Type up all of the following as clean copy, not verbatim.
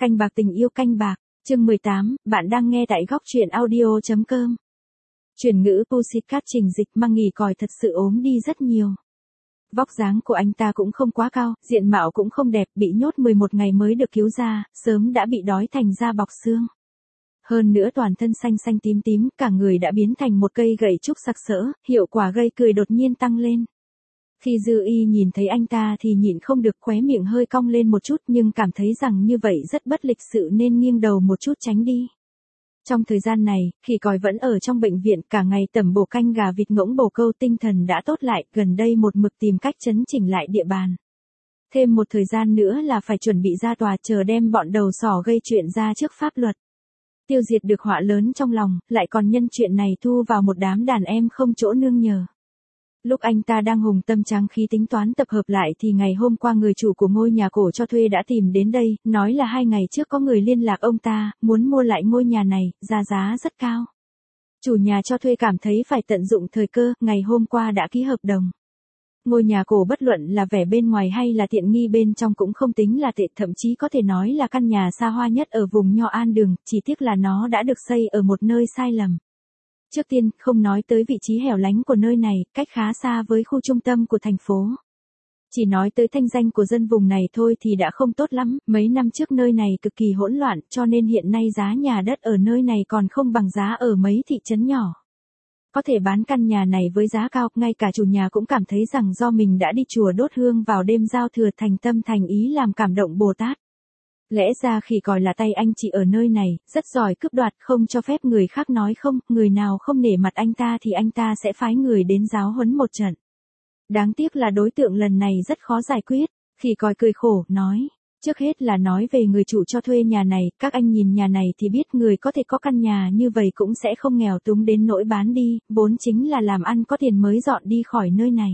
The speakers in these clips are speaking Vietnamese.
Canh bạc tình yêu canh bạc, chương 18, bạn đang nghe tại góc truyện audio.com. Chuyển ngữ Pussycat trình dịch mang nghỉ còi thật sự ốm đi rất nhiều. Vóc dáng của anh ta cũng không quá cao, diện mạo cũng không đẹp, bị nhốt 11 ngày mới được cứu ra, sớm đã bị đói thành da bọc xương. Hơn nữa toàn thân xanh xanh tím tím, cả người đã biến thành một cây gậy trúc sặc sỡ, hiệu quả gây cười đột nhiên tăng lên. Khi Dư Y nhìn thấy anh ta thì nhịn không được khóe miệng hơi cong lên một chút nhưng cảm thấy rằng như vậy rất bất lịch sự nên nghiêng đầu một chút tránh đi. Trong thời gian này, khỉ còi vẫn ở trong bệnh viện cả ngày tẩm bổ canh gà vịt ngỗng bổ câu tinh thần đã tốt lại, gần đây một mực tìm cách chấn chỉnh lại địa bàn. Thêm một thời gian nữa là phải chuẩn bị ra tòa chờ đem bọn đầu sỏ gây chuyện ra trước pháp luật. Tiêu diệt được họa lớn trong lòng, lại còn nhân chuyện này thu vào một đám đàn em không chỗ nương nhờ. Lúc anh ta đang hùng tâm tráng khí tính toán tập hợp lại thì ngày hôm qua người chủ của ngôi nhà cổ cho thuê đã tìm đến đây, nói là 2 ngày trước có người liên lạc ông ta, muốn mua lại ngôi nhà này, ra giá rất cao. Chủ nhà cho thuê cảm thấy phải tận dụng thời cơ, ngày hôm qua đã ký hợp đồng. Ngôi nhà cổ bất luận là vẻ bên ngoài hay là tiện nghi bên trong cũng không tính là tệ, thậm chí có thể nói là căn nhà xa hoa nhất ở vùng Nho An Đường, chỉ tiếc là nó đã được xây ở một nơi sai lầm. Trước tiên, không nói tới vị trí hẻo lánh của nơi này, cách khá xa với khu trung tâm của thành phố. Chỉ nói tới thanh danh của dân vùng này thôi thì đã không tốt lắm, mấy năm trước nơi này cực kỳ hỗn loạn cho nên hiện nay giá nhà đất ở nơi này còn không bằng giá ở mấy thị trấn nhỏ. Có thể bán căn nhà này với giá cao, ngay cả chủ nhà cũng cảm thấy rằng do mình đã đi chùa đốt hương vào đêm giao thừa thành tâm thành ý làm cảm động Bồ Tát. Lẽ ra khỉ còi là tay anh chị ở nơi này, rất giỏi cướp đoạt, không cho phép người khác nói không, người nào không nể mặt anh ta thì anh ta sẽ phái người đến giáo huấn một trận. Đáng tiếc là đối tượng lần này rất khó giải quyết, khỉ còi cười khổ, nói. Trước hết là nói về người chủ cho thuê nhà này, các anh nhìn nhà này thì biết người có thể có căn nhà như vậy cũng sẽ không nghèo túng đến nỗi bán đi, vốn chính là làm ăn có tiền mới dọn đi khỏi nơi này.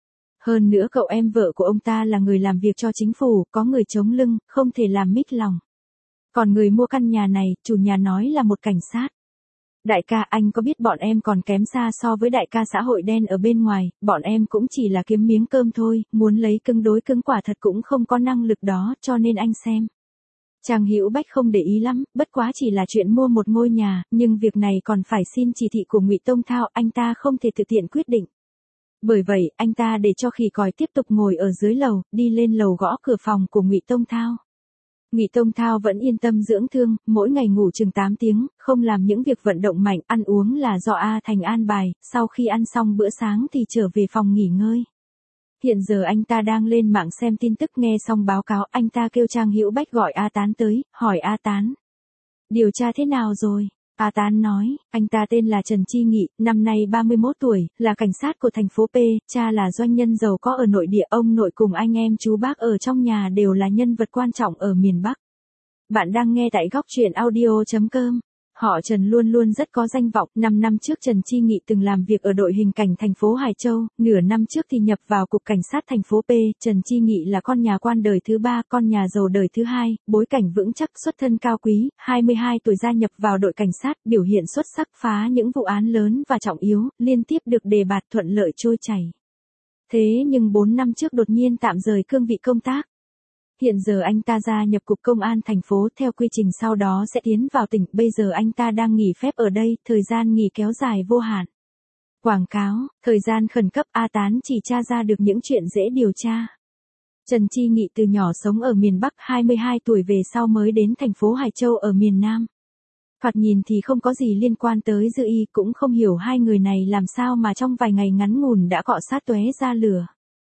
Hơn nữa cậu em vợ của ông ta là người làm việc cho chính phủ, có người chống lưng, không thể làm mít lòng. Còn người mua căn nhà này, chủ nhà nói là một cảnh sát. Đại ca, anh có biết bọn em còn kém xa so với đại ca xã hội đen ở bên ngoài, bọn em cũng chỉ là kiếm miếng cơm thôi, muốn lấy cứng đối cứng quả thật cũng không có năng lực đó, cho nên anh xem. Trang Hữu Bách không để ý lắm, bất quá chỉ là chuyện mua một ngôi nhà, nhưng việc này còn phải xin chỉ thị của Ngụy Tông Thao, anh ta không thể thực hiện quyết định. Bởi vậy, anh ta để cho khỉ còi tiếp tục ngồi ở dưới lầu, đi lên lầu gõ cửa phòng của Ngụy Tông Thao. Ngụy Tông Thao vẫn yên tâm dưỡng thương, mỗi ngày ngủ chừng 8 tiếng, không làm những việc vận động mạnh, ăn uống là do A Thành an bài, sau khi ăn xong bữa sáng thì trở về phòng nghỉ ngơi. Hiện giờ anh ta đang lên mạng xem tin tức, nghe xong báo cáo, anh ta kêu Trang Hữu Bách gọi A Tán tới, hỏi A Tán. Điều tra thế nào rồi? A Tán nói, anh ta tên là Trần Chi Nghị, năm nay 31 tuổi, là cảnh sát của thành phố P, cha là doanh nhân giàu có ở nội địa, ông nội cùng anh em chú bác ở trong nhà đều là nhân vật quan trọng ở miền Bắc. Bạn đang nghe tại góc truyện audio.com. Họ Trần luôn luôn rất có danh vọng, 5 năm trước Trần Chi Nghị từng làm việc ở đội hình cảnh thành phố Hải Châu, nửa năm trước thì nhập vào cục cảnh sát thành phố P, Trần Chi Nghị là con nhà quan đời thứ 3, con nhà giàu đời thứ 2, bối cảnh vững chắc, xuất thân cao quý, 22 tuổi gia nhập vào đội cảnh sát, biểu hiện xuất sắc, phá những vụ án lớn và trọng yếu, liên tiếp được đề bạt thuận lợi trôi chảy. Thế nhưng 4 năm trước đột nhiên tạm rời cương vị công tác. Hiện giờ anh ta gia nhập cục công an thành phố, theo quy trình sau đó sẽ tiến vào tỉnh, bây giờ anh ta đang nghỉ phép ở đây, thời gian nghỉ kéo dài vô hạn. Quảng cáo, thời gian khẩn cấp, A Tán chỉ tra ra được những chuyện dễ điều tra. Trần Chi Nghị từ nhỏ sống ở miền Bắc, 22 tuổi về sau mới đến thành phố Hải Châu ở miền Nam. Thoạt nhìn thì không có gì liên quan tới Dư Y, cũng không hiểu hai người này làm sao mà trong vài ngày ngắn ngủn đã cọ sát tóe ra lửa.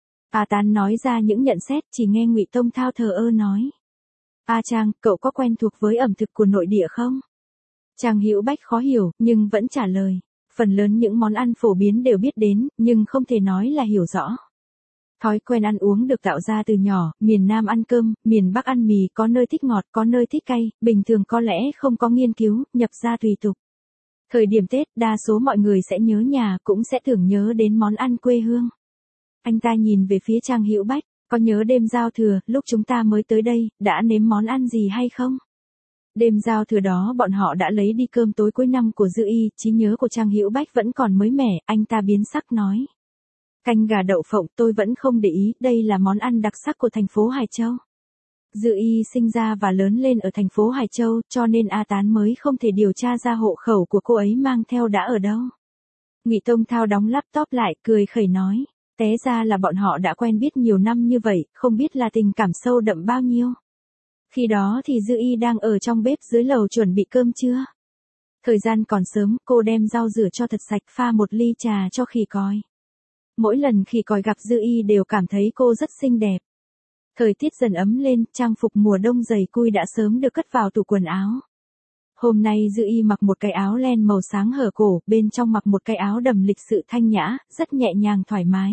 A Tán nói ra những nhận xét, chỉ nghe Ngụy Tông Thao thờ ơ nói. A Trang, cậu có quen thuộc với ẩm thực của nội địa không? Trang Hữu Bách khó hiểu, nhưng vẫn trả lời. Phần lớn những món ăn phổ biến đều biết đến, nhưng không thể nói là hiểu rõ. Thói quen ăn uống được tạo ra từ nhỏ, miền Nam ăn cơm, miền Bắc ăn mì, có nơi thích ngọt, có nơi thích cay, bình thường có lẽ không có nghiên cứu, nhập ra tùy tục. Thời điểm Tết, đa số mọi người sẽ nhớ nhà, cũng sẽ tưởng nhớ đến món ăn quê hương. Anh ta nhìn về phía Trang Hữu Bách, có nhớ đêm giao thừa, lúc chúng ta mới tới đây, đã nếm món ăn gì hay không? Đêm giao thừa đó bọn họ đã lấy đi cơm tối cuối năm của Dư Y, trí nhớ của Trang Hữu Bách vẫn còn mới mẻ, anh ta biến sắc nói. Canh gà đậu phộng tôi vẫn không để ý, đây là món ăn đặc sắc của thành phố Hải Châu. Dư Y sinh ra và lớn lên ở thành phố Hải Châu, cho nên A Tán mới không thể điều tra ra hộ khẩu của cô ấy mang theo đã ở đâu. Ngụy Tông Thao đóng laptop lại, cười khẩy nói, té ra là bọn họ đã quen biết nhiều năm như vậy, không biết là tình cảm sâu đậm bao nhiêu. Khi đó thì Dư Y đang ở trong bếp dưới lầu chuẩn bị cơm trưa. Thời gian còn sớm, cô đem rau rửa cho thật sạch, pha một ly trà cho khỉ còi. Mỗi lần khỉ còi gặp Dư Y đều cảm thấy cô rất xinh đẹp. Thời tiết dần ấm lên, trang phục mùa đông dày cui đã sớm được cất vào tủ quần áo. Hôm nay Dư Y mặc một cái áo len màu sáng hở cổ, bên trong mặc một cái áo đầm lịch sự thanh nhã, rất nhẹ nhàng thoải mái.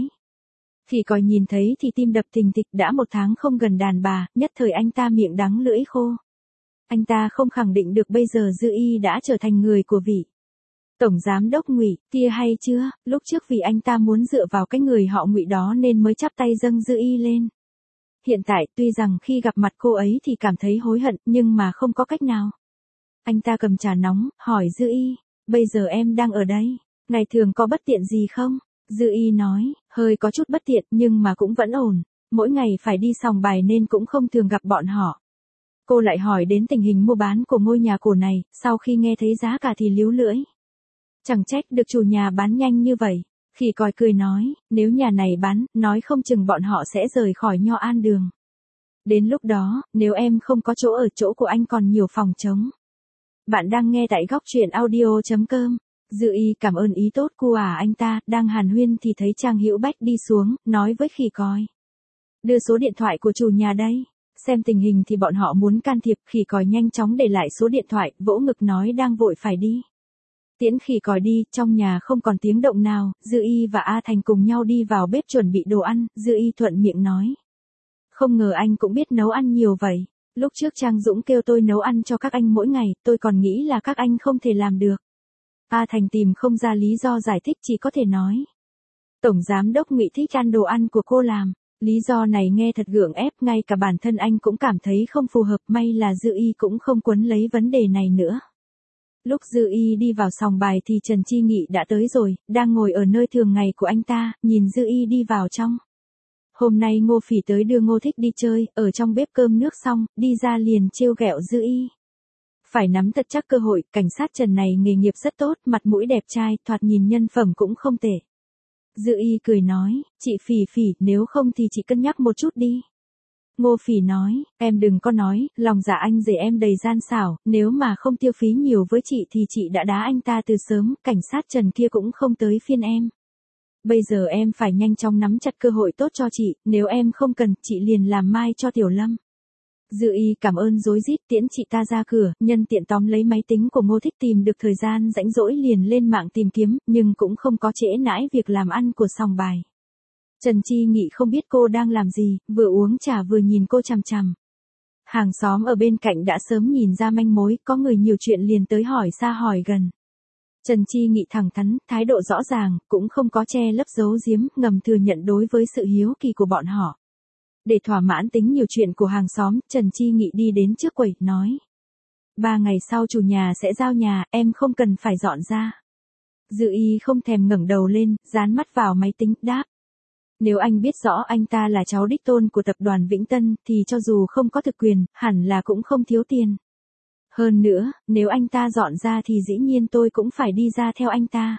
Khỉ còi nhìn thấy thì tim đập thình thịch, đã 1 tháng không gần đàn bà, nhất thời anh ta miệng đắng lưỡi khô. Anh ta không khẳng định được bây giờ Dư Y đã trở thành người của vị Tổng Giám đốc Ngụy, kia hay chưa, lúc trước vì anh ta muốn dựa vào cái người họ Ngụy đó nên mới chắp tay dâng Dư Y lên. Hiện tại tuy rằng khi gặp mặt cô ấy thì cảm thấy hối hận nhưng mà không có cách nào. Anh ta cầm trà nóng, hỏi Dư Y, bây giờ em đang ở đây, ngày thường có bất tiện gì không? Dư Y nói, hơi có chút bất tiện nhưng mà cũng vẫn ổn, mỗi ngày phải đi sòng bài nên cũng không thường gặp bọn họ. Cô lại hỏi đến tình hình mua bán của ngôi nhà cổ này, sau khi nghe thấy giá cả thì líu lưỡi. Chẳng trách được chủ nhà bán nhanh như vậy. Khỉ còi cười nói, nếu nhà này bán, nói không chừng bọn họ sẽ rời khỏi Nho An Đường. Đến lúc đó, nếu em không có chỗ ở, chỗ của anh còn nhiều phòng trống. Bạn đang nghe tại góc truyện audio.com. Dư Y cảm ơn ý tốt của anh ta, đang hàn huyên thì thấy Trang Hữu Bách đi xuống, nói với khỉ còi. Đưa số điện thoại của chủ nhà đây. Xem tình hình thì bọn họ muốn can thiệp, khỉ còi nhanh chóng để lại số điện thoại, vỗ ngực nói đang vội phải đi. Tiễn khỉ còi đi, trong nhà không còn tiếng động nào, Dư Y và A Thành cùng nhau đi vào bếp chuẩn bị đồ ăn, Dư Y thuận miệng nói. Không ngờ anh cũng biết nấu ăn nhiều vậy. Lúc trước Trang Dũng kêu tôi nấu ăn cho các anh mỗi ngày, tôi còn nghĩ là các anh không thể làm được. A Thành tìm không ra lý do giải thích, chỉ có thể nói. Tổng Giám đốc Ngụy thích ăn đồ ăn của cô làm. Lý do này nghe thật gượng ép, ngay cả bản thân anh cũng cảm thấy không phù hợp, may là Dư Y cũng không quấn lấy vấn đề này nữa. Lúc Dư Y đi vào sòng bài thì Trần Chi Nghị đã tới rồi, đang ngồi ở nơi thường ngày của anh ta, nhìn Dư Y đi vào trong. Hôm nay Ngô Phỉ tới đưa Ngô Thích đi chơi, ở trong bếp cơm nước xong, đi ra liền trêu ghẹo Dư Y. Phải nắm thật chắc cơ hội, cảnh sát Trần này nghề nghiệp rất tốt, mặt mũi đẹp trai, thoạt nhìn nhân phẩm cũng không tệ. Dư Y cười nói, chị Phỉ, nếu không thì chị cân nhắc một chút đi. Ngô Phỉ nói, em đừng có nói, lòng dạ anh rể em đầy gian xảo, nếu mà không tiêu phí nhiều với chị thì chị đã đá anh ta từ sớm, cảnh sát Trần kia cũng không tới phiên em. Bây giờ em phải nhanh chóng nắm chặt cơ hội tốt cho chị, nếu em không cần, chị liền làm mai cho Tiểu Lâm. Dư Y cảm ơn rối rít tiễn chị ta ra cửa, nhân tiện tóm lấy máy tính của Ngô Thích, tìm được thời gian rảnh rỗi liền lên mạng tìm kiếm, nhưng cũng không có trễ nãi việc làm ăn của sòng bài. Trần Chi Nghị không biết cô đang làm gì, vừa uống trà vừa nhìn cô chằm chằm. Hàng xóm ở bên cạnh đã sớm nhìn ra manh mối, có người nhiều chuyện liền tới hỏi xa hỏi gần. Trần Chi Nghị thẳng thắn, thái độ rõ ràng, cũng không có che lấp giấu giếm, ngầm thừa nhận đối với sự hiếu kỳ của bọn họ. Để thỏa mãn tính nhiều chuyện của hàng xóm, Trần Chi Nghị đi đến trước quầy, nói. 3 ngày sau chủ nhà sẽ giao nhà, em không cần phải dọn ra. Dư Y không thèm ngẩng đầu lên, dán mắt vào máy tính, đáp. Nếu anh biết rõ anh ta là cháu đích tôn của tập đoàn Vĩnh Tân, thì cho dù không có thực quyền, hẳn là cũng không thiếu tiền. Hơn nữa, nếu anh ta dọn ra thì dĩ nhiên tôi cũng phải đi ra theo anh ta.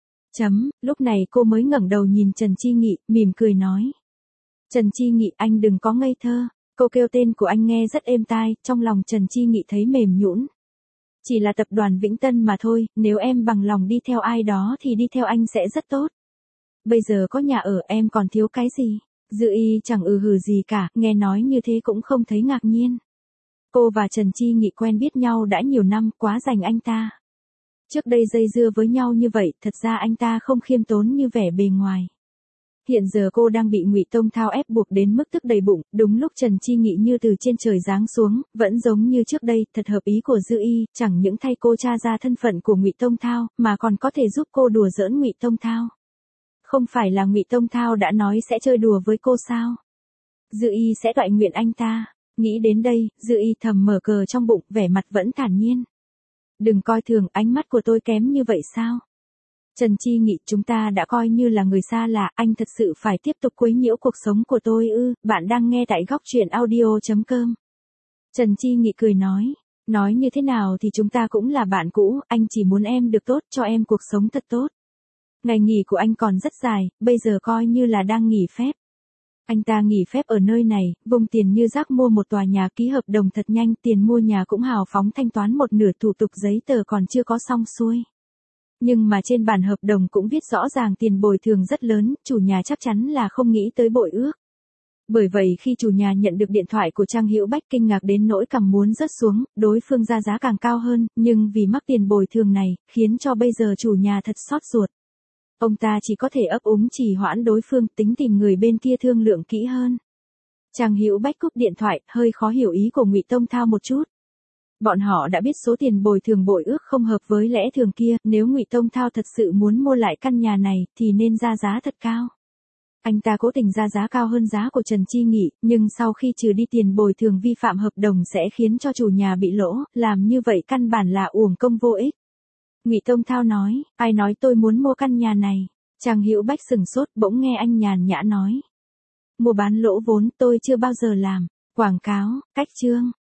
Lúc này cô mới ngẩng đầu nhìn Trần Chi Nghị, mỉm cười nói. Trần Chi Nghị, anh đừng có ngây thơ. Cô kêu tên của anh nghe rất êm tai, trong lòng Trần Chi Nghị thấy mềm nhũn. Chỉ là tập đoàn Vĩnh Tân mà thôi, nếu em bằng lòng đi theo ai đó thì đi theo anh sẽ rất tốt. Bây giờ có nhà ở, em còn thiếu cái gì? Dư Y chẳng hừ gì cả, nghe nói như thế cũng không thấy ngạc nhiên. Cô và Trần Chi Nghị quen biết nhau đã nhiều năm, quá dành anh ta. Trước đây dây dưa với nhau như vậy, thật ra anh ta không khiêm tốn như vẻ bề ngoài. Hiện giờ cô đang bị Ngụy Tông Thao ép buộc đến mức tức đầy bụng, đúng lúc Trần Chi Nghị như từ trên trời giáng xuống, vẫn giống như trước đây, thật hợp ý của Dư Y, chẳng những thay cô tra ra thân phận của Ngụy Tông Thao, mà còn có thể giúp cô đùa giỡn Ngụy Tông Thao. Không phải là Ngụy Tông Thao đã nói sẽ chơi đùa với cô sao? Dư Y sẽ toại nguyện anh ta. Nghĩ đến đây, Dư Y thầm mở cờ trong bụng, vẻ mặt vẫn thản nhiên. Đừng coi thường, ánh mắt của tôi kém như vậy sao? Trần Chi Nghị, chúng ta đã coi như là người xa lạ, anh thật sự phải tiếp tục quấy nhiễu cuộc sống của tôi ư? Bạn đang nghe tại góc truyện audio.com. Trần Chi Nghị cười nói như thế nào thì chúng ta cũng là bạn cũ, anh chỉ muốn em được tốt, cho em cuộc sống thật tốt. Ngày nghỉ của anh còn rất dài, bây giờ coi như là đang nghỉ phép. Anh ta nghỉ phép ở nơi này, vùng tiền như rác mua một tòa nhà, ký hợp đồng thật nhanh, tiền mua nhà cũng hào phóng thanh toán một nửa, thủ tục giấy tờ còn chưa có xong xuôi. Nhưng mà trên bản hợp đồng cũng viết rõ ràng tiền bồi thường rất lớn, chủ nhà chắc chắn là không nghĩ tới bội ước. Bởi vậy khi chủ nhà nhận được điện thoại của Trang Hữu Bách kinh ngạc đến nỗi cằm muốn rớt xuống, đối phương ra giá càng cao hơn, nhưng vì mắc tiền bồi thường này, khiến cho bây giờ chủ nhà thật xót ruột. Ông ta chỉ có thể ấp úng trì hoãn đối phương, tính tìm người bên kia thương lượng kỹ hơn. Trang Hữu Bách cúp điện thoại, hơi khó hiểu ý của Ngụy Tông Thao một chút. Bọn họ đã biết số tiền bồi thường bội ước không hợp với lẽ thường kia, nếu Ngụy Tông Thao thật sự muốn mua lại căn nhà này, thì nên ra giá thật cao. Anh ta cố tình ra giá cao hơn giá của Trần Chi Nghị, nhưng sau khi trừ đi tiền bồi thường vi phạm hợp đồng sẽ khiến cho chủ nhà bị lỗ, làm như vậy căn bản là uổng công vô ích. Ngụy Tông Thao nói, ai nói tôi muốn mua căn nhà này? Trang Hữu Bách sừng sốt, bỗng nghe anh nhàn nhã nói. Mua bán lỗ vốn tôi chưa bao giờ làm. Quảng cáo, cách chương.